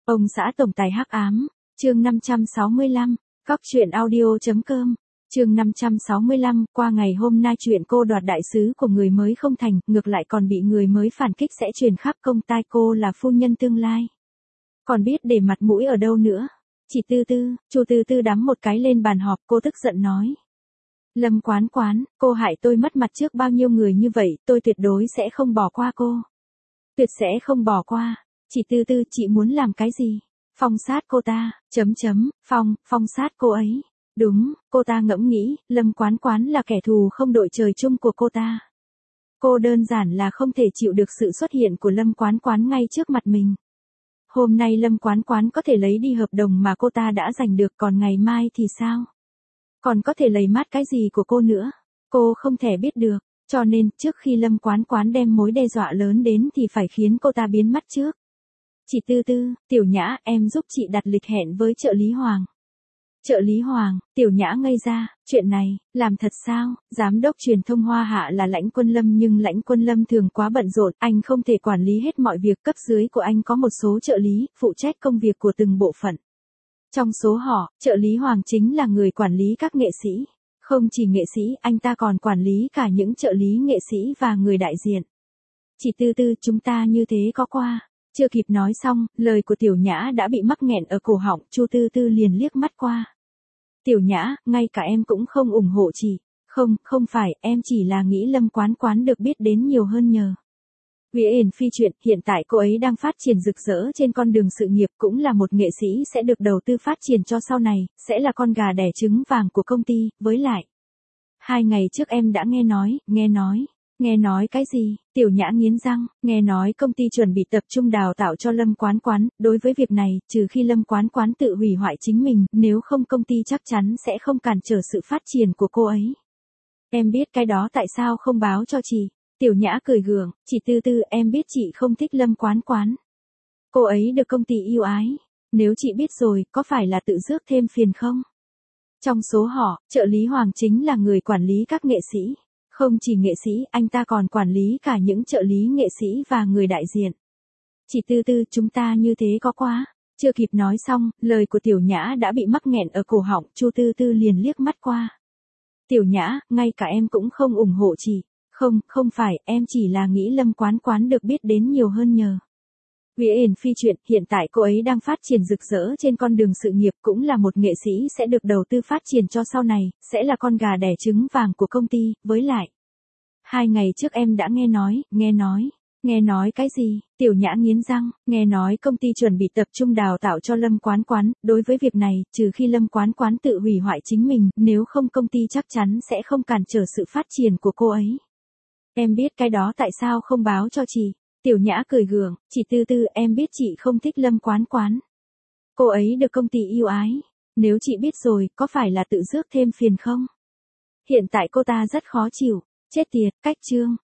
Ông xã tổng tài hắc ám, chương 565, Cóc truyện audio.com, chương 565, qua ngày hôm nay chuyện cô đoạt đại sứ của người mới không thành, ngược lại còn bị người mới phản kích sẽ truyền khắp công tai cô là phu nhân tương lai. Còn biết để mặt mũi ở đâu nữa? Chị Tư Tư, chú Tư Tư đắm một cái lên bàn họp, cô tức giận nói. Lâm Quán Quán, cô hại tôi mất mặt trước bao nhiêu người như vậy, tôi tuyệt đối sẽ không bỏ qua cô. Tuyệt sẽ không bỏ qua. Chị Tư Tư, chị muốn làm cái gì? Phong sát cô ta, phong sát cô ấy. Đúng, cô ta ngẫm nghĩ, Lâm Quán Quán là kẻ thù không đội trời chung của cô ta. Cô đơn giản là không thể chịu được sự xuất hiện của Lâm Quán Quán ngay trước mặt mình. Hôm nay Lâm Quán Quán có thể lấy đi hợp đồng mà cô ta đã giành được, còn ngày mai thì sao? Còn có thể lấy mát cái gì của cô nữa? Cô không thể biết được, cho nên trước khi Lâm Quán Quán đem mối đe dọa lớn đến thì phải khiến cô ta biến mất trước. Chị Tư Tư, Tiểu Nhã, em giúp chị đặt lịch hẹn với trợ lý Hoàng. Trợ lý Hoàng, Tiểu Nhã ngây ra, chuyện này, làm thật sao? Giám đốc truyền thông Hoa Hạ là Lãnh Quân Lâm, nhưng Lãnh Quân Lâm thường quá bận rộn, anh không thể quản lý hết mọi việc, cấp dưới của anh có một số trợ lý, phụ trách công việc của từng bộ phận. Trong số họ, trợ lý Hoàng chính là người quản lý các nghệ sĩ. Không chỉ nghệ sĩ, anh ta còn quản lý cả những trợ lý nghệ sĩ và người đại diện. Chị Tư Tư, chúng ta như thế có qua. Chưa kịp nói xong, lời của Tiểu Nhã đã bị mắc nghẹn ở cổ họng, Chu Tư Tư liền liếc mắt qua. Tiểu Nhã, ngay cả em cũng không ủng hộ chị. Không phải, em chỉ là nghĩ Lâm Quán Quán được biết đến nhiều hơn nhờ. Viễn Phi chuyện, hiện tại cô ấy đang phát triển rực rỡ trên con đường sự nghiệp, cũng là một nghệ sĩ sẽ được đầu tư phát triển cho sau này, sẽ là con gà đẻ trứng vàng của công ty, với lại. 2 ngày trước em đã nghe nói cái gì? Tiểu Nhã nghiến răng, nghe nói công ty chuẩn bị tập trung đào tạo cho Lâm Quán Quán, đối với việc này, trừ khi Lâm Quán Quán tự hủy hoại chính mình, nếu không công ty chắc chắn sẽ không cản trở sự phát triển của cô ấy. Em biết cái đó tại sao không báo cho chị? Tiểu Nhã cười gượng, chị Tư Tư, em biết chị không thích Lâm Quán Quán. Cô ấy được công ty yêu ái. Nếu chị biết rồi, có phải là tự rước thêm phiền không? Trong số họ, trợ lý Hoàng chính là người quản lý các nghệ sĩ. Không chỉ nghệ sĩ, anh ta còn quản lý cả những trợ lý nghệ sĩ và người đại diện. Chị Tư Tư, chúng ta như thế có quá. Chưa kịp nói xong, lời của Tiểu Nhã đã bị mắc nghẹn ở cổ họng, Chu Tư Tư liền liếc mắt qua. Tiểu Nhã, ngay cả em cũng không ủng hộ chị. Không phải, em chỉ là nghĩ Lâm Quán Quán được biết đến nhiều hơn nhờ. Viễn Phi chuyện, hiện tại cô ấy đang phát triển rực rỡ trên con đường sự nghiệp, cũng là một nghệ sĩ sẽ được đầu tư phát triển cho sau này, sẽ là con gà đẻ trứng vàng của công ty, với lại. 2 ngày trước em đã nghe nói cái gì? Tiểu Nhã nghiến răng, nghe nói công ty chuẩn bị tập trung đào tạo cho Lâm Quán Quán, đối với việc này, trừ khi Lâm Quán Quán tự hủy hoại chính mình, nếu không công ty chắc chắn sẽ không cản trở sự phát triển của cô ấy. Em biết cái đó tại sao không báo cho chị? Tiểu Nhã cười gượng, chị Tư Tư, em biết chị không thích Lâm Quán Quán. Cô ấy được công ty yêu ái. Nếu chị biết rồi, có phải là tự rước thêm phiền không? Hiện tại cô ta rất khó chịu. Chết tiệt, cách chương.